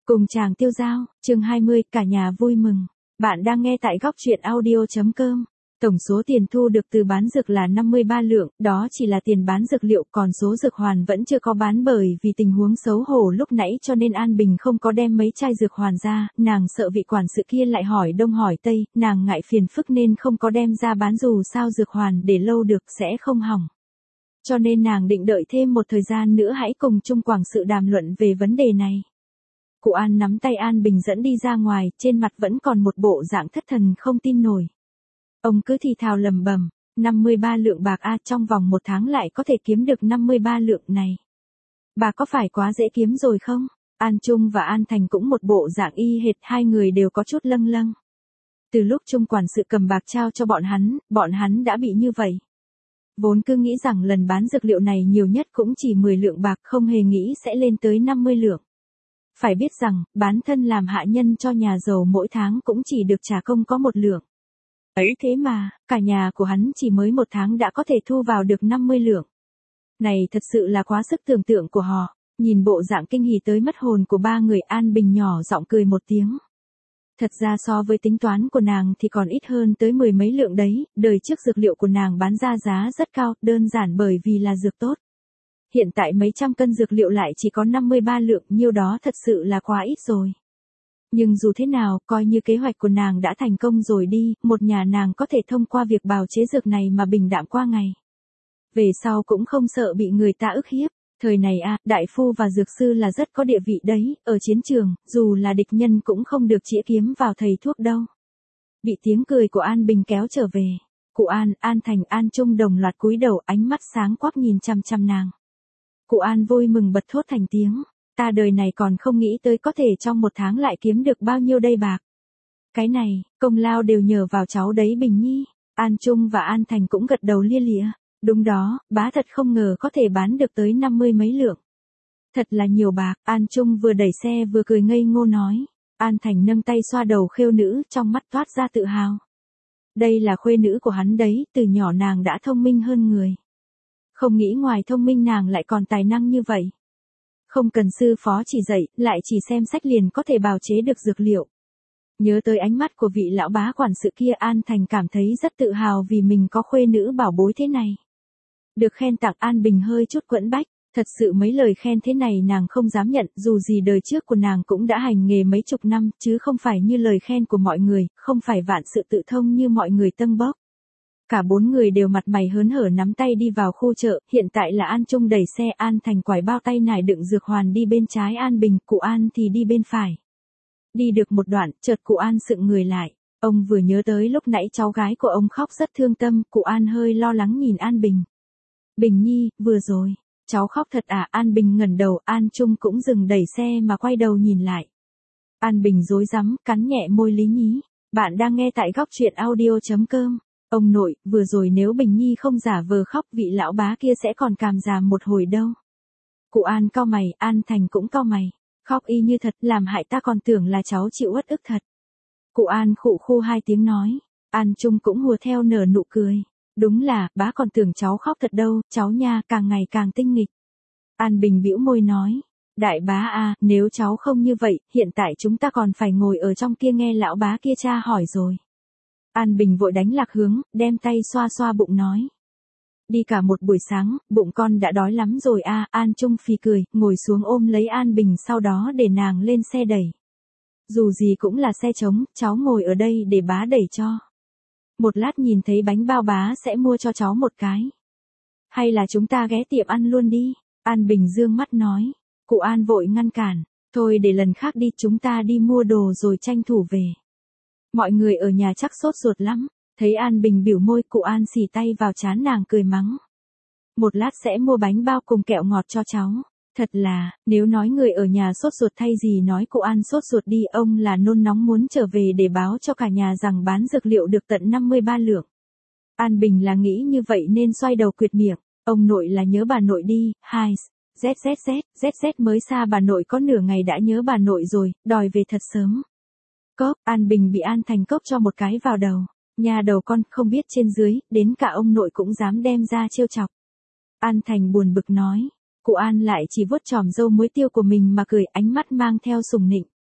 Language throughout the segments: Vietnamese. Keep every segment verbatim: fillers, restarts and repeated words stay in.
Cùng chàng tiêu dao, chương hai mươi, cả nhà vui mừng. Bạn đang nghe tại góc truyện audio.com. Tổng số tiền thu được từ bán dược là năm mươi ba lượng, đó chỉ là tiền bán dược liệu, còn số dược hoàn vẫn chưa có bán bởi vì tình huống xấu hổ lúc nãy cho nên An Bình không có đem mấy chai dược hoàn ra, nàng sợ vị quản sự kia lại hỏi đông hỏi tây, nàng ngại phiền phức nên không có đem ra bán dù sao dược hoàn để lâu được sẽ không hỏng. Cho nên nàng định đợi thêm một thời gian nữa hãy cùng Trung quản sự đàm luận về vấn đề này. Cụ An nắm tay An Bình dẫn đi ra ngoài, trên mặt vẫn còn một bộ dạng thất thần không tin nổi. Ông cứ thì thào lầm bầm, năm mươi ba lượng bạc a, trong vòng một tháng lại có thể kiếm được năm mươi ba lượng này. Bà có phải quá dễ kiếm rồi không? An Trung và An Thành cũng một bộ dạng y hệt, hai người đều có chút lâng lâng. Từ lúc Trung quản sự cầm bạc trao cho bọn hắn, bọn hắn đã bị như vậy. Vốn cứ nghĩ rằng lần bán dược liệu này nhiều nhất cũng chỉ mười lượng bạc, không hề nghĩ sẽ lên tới năm mươi lượng. Phải biết rằng, bán thân làm hạ nhân cho nhà giàu mỗi tháng cũng chỉ được trả công có một lượng. Ấy thế mà, cả nhà của hắn chỉ mới một tháng đã có thể thu vào được năm mươi lượng. Này thật sự là quá sức tưởng tượng của họ. Nhìn bộ dạng kinh hỉ tới mất hồn của ba người, An Bình nhỏ giọng cười một tiếng. Thật ra so với tính toán của nàng thì còn ít hơn tới mười mấy lượng đấy, đời trước dược liệu của nàng bán ra giá rất cao, đơn giản bởi vì là dược tốt. Hiện tại mấy trăm cân dược liệu lại chỉ có năm mươi ba lượng, nhiêu đó thật sự là quá ít rồi. Nhưng dù thế nào, coi như kế hoạch của nàng đã thành công rồi đi, một nhà nàng có thể thông qua việc bào chế dược này mà bình đạm qua ngày. Về sau cũng không sợ bị người ta ức hiếp. Thời này a, đại phu và dược sư là rất có địa vị đấy, ở chiến trường, dù là địch nhân cũng không được chĩa kiếm vào thầy thuốc đâu. Bị tiếng cười của An Bình kéo trở về. Cụ An, An Thành, An Trung đồng loạt cúi đầu, ánh mắt sáng quắc nhìn chăm chăm nàng. Cụ An vui mừng bật thốt thành tiếng, ta đời này còn không nghĩ tới có thể trong một tháng lại kiếm được bao nhiêu đây bạc. Cái này, công lao đều nhờ vào cháu đấy Bình Nhi. An Trung và An Thành cũng gật đầu lia lịa. Đúng đó, bá thật không ngờ có thể bán được tới năm mươi mấy lượng. Thật là nhiều bạc, An Trung vừa đẩy xe vừa cười ngây ngô nói. An Thành nâng tay xoa đầu khêu nữ, trong mắt toát ra tự hào. Đây là khuê nữ của hắn đấy, từ nhỏ nàng đã thông minh hơn người. Không nghĩ ngoài thông minh nàng lại còn tài năng như vậy. Không cần sư phó chỉ dạy, lại chỉ xem sách liền có thể bào chế được dược liệu. Nhớ tới ánh mắt của vị lão bá quản sự kia, An Thành cảm thấy rất tự hào vì mình có khuê nữ bảo bối thế này. Được khen tặng, An Bình hơi chút quẫn bách, thật sự mấy lời khen thế này nàng không dám nhận, dù gì đời trước của nàng cũng đã hành nghề mấy chục năm, chứ không phải như lời khen của mọi người, không phải vạn sự tự thông như mọi người tâng bốc. Cả bốn người đều mặt mày hớn hở nắm tay đi vào khu chợ, hiện tại là An Trung đẩy xe, An Thành quải bao tay nải đựng dược hoàn đi bên trái An Bình, cụ An thì đi bên phải. Đi được một đoạn, chợt cụ An sững người lại, ông vừa nhớ tới lúc nãy cháu gái của ông khóc rất thương tâm, cụ An hơi lo lắng nhìn An Bình. Bình Nhi, vừa rồi, cháu khóc thật à? An Bình ngẩng đầu, An Trung cũng dừng đẩy xe mà quay đầu nhìn lại. An Bình rối rắm, cắn nhẹ môi lý nhí, bạn đang nghe tại góc truyện audio.com. Ông nội, vừa rồi nếu Bình Nhi không giả vờ khóc vị lão bá kia sẽ còn càm ràm một hồi đâu. Cụ An cau mày, An Thành cũng cau mày. Khóc y như thật, làm hại ta còn tưởng là cháu chịu uất ức thật. Cụ An khụ khu hai tiếng nói. An Trung cũng hùa theo nở nụ cười. Đúng là, bá còn tưởng cháu khóc thật đâu, cháu nha, càng ngày càng tinh nghịch. An Bình bĩu môi nói. Đại bá à, nếu cháu không như vậy, hiện tại chúng ta còn phải ngồi ở trong kia nghe lão bá kia tra hỏi rồi. An Bình vội đánh lạc hướng, đem tay xoa xoa bụng nói. Đi cả một buổi sáng, bụng con đã đói lắm rồi a. An Trung phì cười, ngồi xuống ôm lấy An Bình sau đó để nàng lên xe đẩy. Dù gì cũng là xe trống, cháu ngồi ở đây để bá đẩy cho. Một lát nhìn thấy bánh bao bá sẽ mua cho cháu một cái. Hay là chúng ta ghé tiệm ăn luôn đi. An Bình dương mắt nói. Cụ An vội ngăn cản. Thôi để lần khác đi, chúng ta đi mua đồ rồi tranh thủ về. Mọi người ở nhà chắc sốt ruột lắm. Thấy An Bình biểu môi, cụ An xì tay vào trán nàng cười mắng. Một lát sẽ mua bánh bao cùng kẹo ngọt cho cháu. Thật là, nếu nói người ở nhà sốt ruột thay gì nói cụ An sốt ruột đi, ông là nôn nóng muốn trở về để báo cho cả nhà rằng bán dược liệu được tận năm mươi ba lượng. An Bình là nghĩ như vậy nên xoay đầu quyệt miệng. Ông nội là nhớ bà nội đi, hai, zzz, zz mới xa bà nội có nửa ngày đã nhớ bà nội rồi, đòi về thật sớm. Cốc, An Bình bị An Thành cốc cho một cái vào đầu. Nhà đầu con, không biết trên dưới, đến cả ông nội cũng dám đem ra trêu chọc. An Thành buồn bực nói. Cụ An lại chỉ vuốt chòm râu muối tiêu của mình mà cười, ánh mắt mang theo sùng nịnh.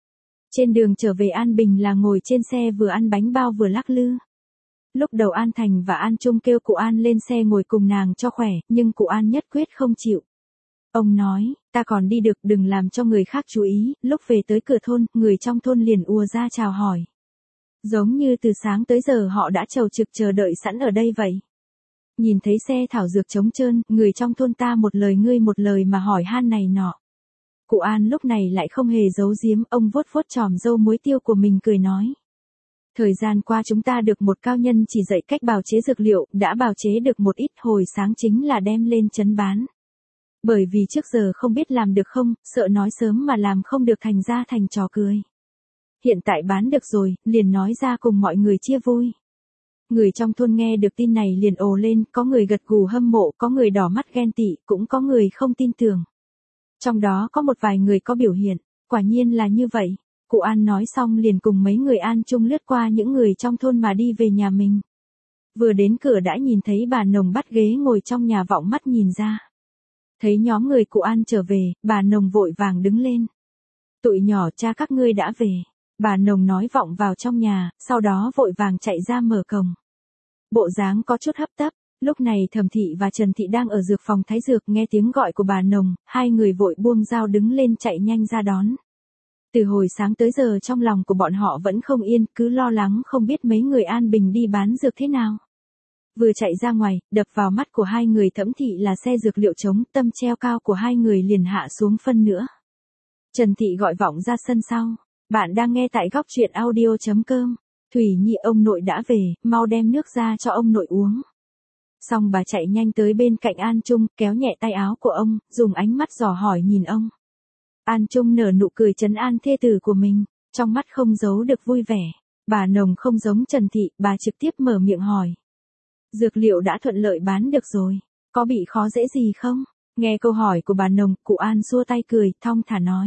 Trên đường trở về An Bình là ngồi trên xe vừa ăn bánh bao vừa lắc lư. Lúc đầu An Thành và An Trung kêu cụ An lên xe ngồi cùng nàng cho khỏe, nhưng cụ An nhất quyết không chịu. Ông nói, ta còn đi được, đừng làm cho người khác chú ý. Lúc về tới cửa thôn, người trong thôn liền ùa ra chào hỏi. Giống như từ sáng tới giờ họ đã chầu trực chờ đợi sẵn ở đây vậy. Nhìn thấy xe thảo dược trống trơn, người trong thôn ta một lời ngươi một lời mà hỏi han này nọ. Cụ An lúc này lại không hề giấu giếm, ông vuốt vuốt chòm râu muối tiêu của mình cười nói. Thời gian qua chúng ta được một cao nhân chỉ dạy cách bào chế dược liệu, đã bào chế được một ít, hồi sáng chính là đem lên trấn bán. Bởi vì trước giờ không biết làm được không, sợ nói sớm mà làm không được thành ra thành trò cười. Hiện tại bán được rồi, liền nói ra cùng mọi người chia vui. Người trong thôn nghe được tin này liền ồ lên, có người gật gù hâm mộ, có người đỏ mắt ghen tị, cũng có người không tin tưởng. Trong đó có một vài người có biểu hiện, quả nhiên là như vậy. Cụ An nói xong liền cùng mấy người An Trung lướt qua những người trong thôn mà đi về nhà mình. Vừa đến cửa đã nhìn thấy bà Nồng bắt ghế ngồi trong nhà vọng mắt nhìn ra. Thấy nhóm người cụ An trở về, bà Nồng vội vàng đứng lên. Tụi nhỏ cha các ngươi đã về. Bà Nồng nói vọng vào trong nhà, sau đó vội vàng chạy ra mở cổng. Bộ dáng có chút hấp tấp, lúc này Thẩm Thị và Trần Thị đang ở dược phòng thái dược, nghe tiếng gọi của bà Nồng, hai người vội buông dao đứng lên chạy nhanh ra đón. Từ hồi sáng tới giờ trong lòng của bọn họ vẫn không yên, cứ lo lắng không biết mấy người An Bình đi bán dược thế nào. Vừa chạy ra ngoài, đập vào mắt của hai người Thẩm Thị là xe dược liệu trống, tâm treo cao của hai người liền hạ xuống phân nữa. Trần Thị gọi vọng ra sân sau. Bạn đang nghe tại góc truyện audio chấm com. Thủy Nhi, ông nội đã về, mau đem nước ra cho ông nội uống. Xong bà chạy nhanh tới bên cạnh An Trung, kéo nhẹ tay áo của ông, dùng ánh mắt dò hỏi nhìn ông. An Trung nở nụ cười trấn an thê tử của mình, trong mắt không giấu được vui vẻ. Bà Nồng không giống Trần Thị, bà trực tiếp mở miệng hỏi. Dược liệu đã thuận lợi bán được rồi, có bị khó dễ gì không? Nghe câu hỏi của bà Nồng, cụ An xua tay cười, thong thả nói.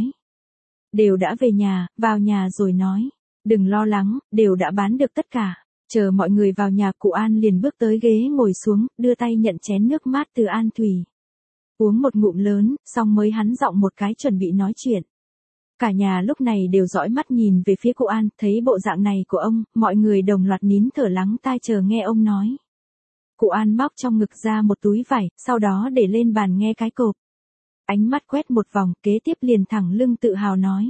Đều đã về nhà, vào nhà rồi nói. Đừng lo lắng, đều đã bán được tất cả. Chờ mọi người vào nhà, cụ An liền bước tới ghế ngồi xuống, đưa tay nhận chén nước mát từ An Thủy. Uống một ngụm lớn, xong mới hắn giọng một cái chuẩn bị nói chuyện. Cả nhà lúc này đều dõi mắt nhìn về phía cụ An, thấy bộ dạng này của ông, mọi người đồng loạt nín thở lắng tai chờ nghe ông nói. Cụ An móc trong ngực ra một túi vải, sau đó để lên bàn nghe cái cộp. Ánh mắt quét một vòng, kế tiếp liền thẳng lưng tự hào nói.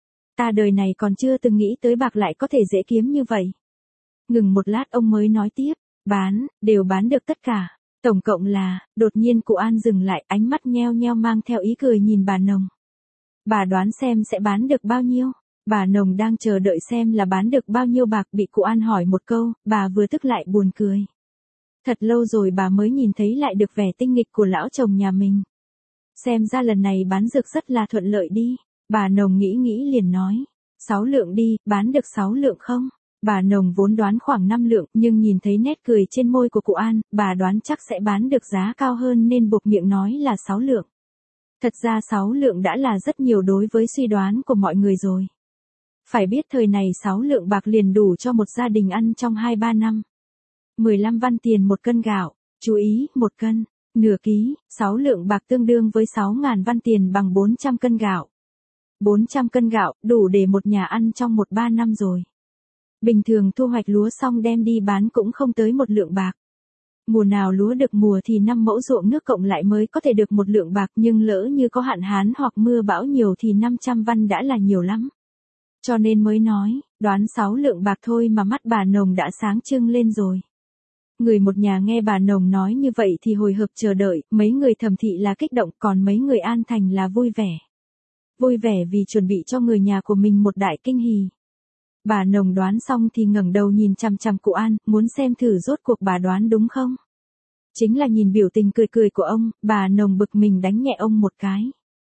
Ta đời này còn chưa từng nghĩ tới bạc lại có thể dễ kiếm như vậy. Ngừng một lát ông mới nói tiếp, bán, đều bán được tất cả. Tổng cộng là, đột nhiên cụ An dừng lại, ánh mắt nheo nheo mang theo ý cười nhìn bà Nồng. Bà đoán xem sẽ bán được bao nhiêu? Bà Nồng đang chờ đợi xem là bán được bao nhiêu bạc, bị cụ An hỏi một câu, bà vừa tức lại buồn cười. Thật lâu rồi bà mới nhìn thấy lại được vẻ tinh nghịch của lão chồng nhà mình. Xem ra lần này bán dược rất là thuận lợi đi. Bà Nồng nghĩ nghĩ liền nói. Sáu lượng đi, bán được sáu lượng không? Bà Nồng vốn đoán khoảng năm lượng, nhưng nhìn thấy nét cười trên môi của cụ An, bà đoán chắc sẽ bán được giá cao hơn nên buộc miệng nói là sáu lượng. Thật ra sáu lượng đã là rất nhiều đối với suy đoán của mọi người rồi. Phải biết thời này sáu lượng bạc liền đủ cho một gia đình ăn trong hai ba năm. mười lăm văn tiền một cân gạo, chú ý, một cân, nửa ký, sáu lượng bạc tương đương với sáu ngàn văn tiền bằng bốn trăm cân gạo. bốn trăm cân gạo, đủ để một nhà ăn trong một ba năm rồi. Bình thường thu hoạch lúa xong đem đi bán cũng không tới một lượng bạc. Mùa nào lúa được mùa thì năm mẫu ruộng nước cộng lại mới có thể được một lượng bạc, nhưng lỡ như có hạn hán hoặc mưa bão nhiều thì năm trăm văn đã là nhiều lắm. Cho nên mới nói, đoán sáu lượng bạc thôi mà mắt bà Nồng đã sáng trưng lên rồi. Người một nhà nghe bà Nồng nói như vậy thì hồi hộp chờ đợi, mấy người Thẩm Thị là kích động, còn mấy người An Thành là vui vẻ. Vui vẻ vì chuẩn bị cho người nhà của mình một đại kinh hỉ. Bà Nồng đoán xong thì ngẩng đầu nhìn chằm chằm cụ An, muốn xem thử rốt cuộc bà đoán đúng không. Chính là nhìn biểu tình cười cười của ông, bà Nồng bực mình đánh nhẹ ông một cái.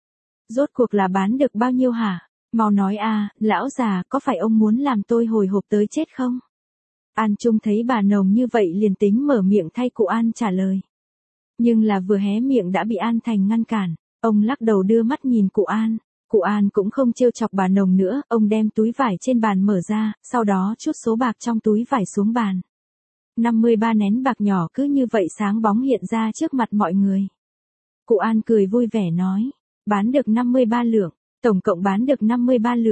Rốt cuộc là bán được bao nhiêu hả? Mau nói a, lão già, có phải ông muốn làm tôi hồi hộp tới chết không? An Trung thấy bà Nồng như vậy liền tính mở miệng thay cụ An trả lời. Nhưng là vừa hé miệng đã bị An Thành ngăn cản, ông lắc đầu đưa mắt nhìn cụ An. Cụ An cũng không trêu chọc bà Nồng nữa, ông đem túi vải trên bàn mở ra, sau đó trút số bạc trong túi vải xuống bàn. năm mươi ba nén bạc nhỏ cứ như vậy sáng bóng hiện ra trước mặt mọi người. Cụ An cười vui vẻ nói, bán được năm mươi ba lượng, tổng cộng bán được năm mươi ba lượng.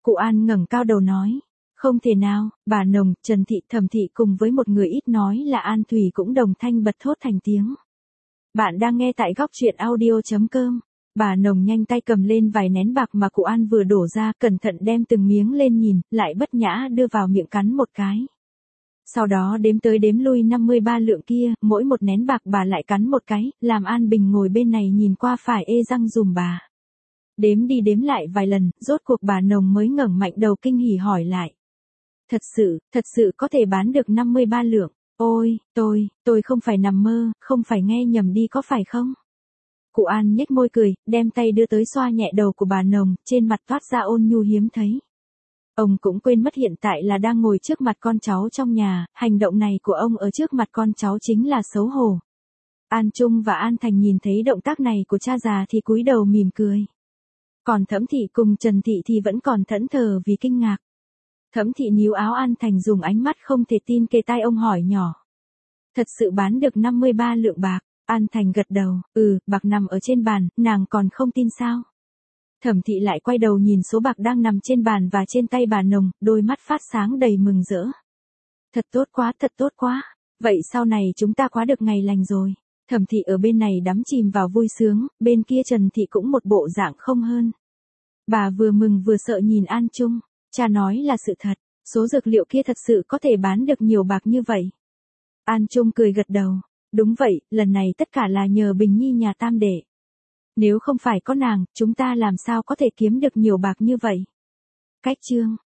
Cụ An ngẩng cao đầu nói. Không thể nào, bà Nồng, Trần Thị, Thẩm Thị cùng với một người ít nói là An Thủy cũng đồng thanh bật thốt thành tiếng. Bạn đang nghe tại góc truyện audio.com. Bà Nồng nhanh tay cầm lên vài nén bạc mà cụ An vừa đổ ra, cẩn thận đem từng miếng lên nhìn, lại bất nhã đưa vào miệng cắn một cái. Sau đó đếm tới đếm lui năm mươi ba lượng kia, mỗi một nén bạc bà lại cắn một cái, làm An Bình ngồi bên này nhìn qua phải ê răng dùm bà. Đếm đi đếm lại vài lần, rốt cuộc bà Nồng mới ngẩng mạnh đầu kinh hỉ hỏi lại. Thật sự, thật sự có thể bán được năm mươi ba lượng. Ôi, tôi, tôi không phải nằm mơ, không phải nghe nhầm đi có phải không? Cụ An nhếch môi cười, đem tay đưa tới xoa nhẹ đầu của bà Nồng, trên mặt toát ra ôn nhu hiếm thấy. Ông cũng quên mất hiện tại là đang ngồi trước mặt con cháu trong nhà, hành động này của ông ở trước mặt con cháu chính là xấu hổ. An Trung và An Thành nhìn thấy động tác này của cha già thì cúi đầu mỉm cười. Còn Thẩm Thị cùng Trần Thị thì vẫn còn thẫn thờ vì kinh ngạc. Thẩm Thị níu áo An Thành dùng ánh mắt không thể tin kề tai ông hỏi nhỏ. Thật sự bán được năm mươi ba lượng bạc, An Thành gật đầu, ừ, bạc nằm ở trên bàn, nàng còn không tin sao? Thẩm Thị lại quay đầu nhìn số bạc đang nằm trên bàn và trên tay bà Nồng, đôi mắt phát sáng đầy mừng rỡ. Thật tốt quá, thật tốt quá, vậy sau này chúng ta quá được ngày lành rồi. Thẩm Thị ở bên này đắm chìm vào vui sướng, bên kia Trần Thị cũng một bộ dạng không hơn. Bà vừa mừng vừa sợ nhìn An Trung, cha nói là sự thật, số dược liệu kia thật sự có thể bán được nhiều bạc như vậy. An Trung cười gật đầu, đúng vậy, lần này tất cả là nhờ Bình Nhi nhà tam đệ. Nếu không phải có nàng, chúng ta làm sao có thể kiếm được nhiều bạc như vậy. Cách chương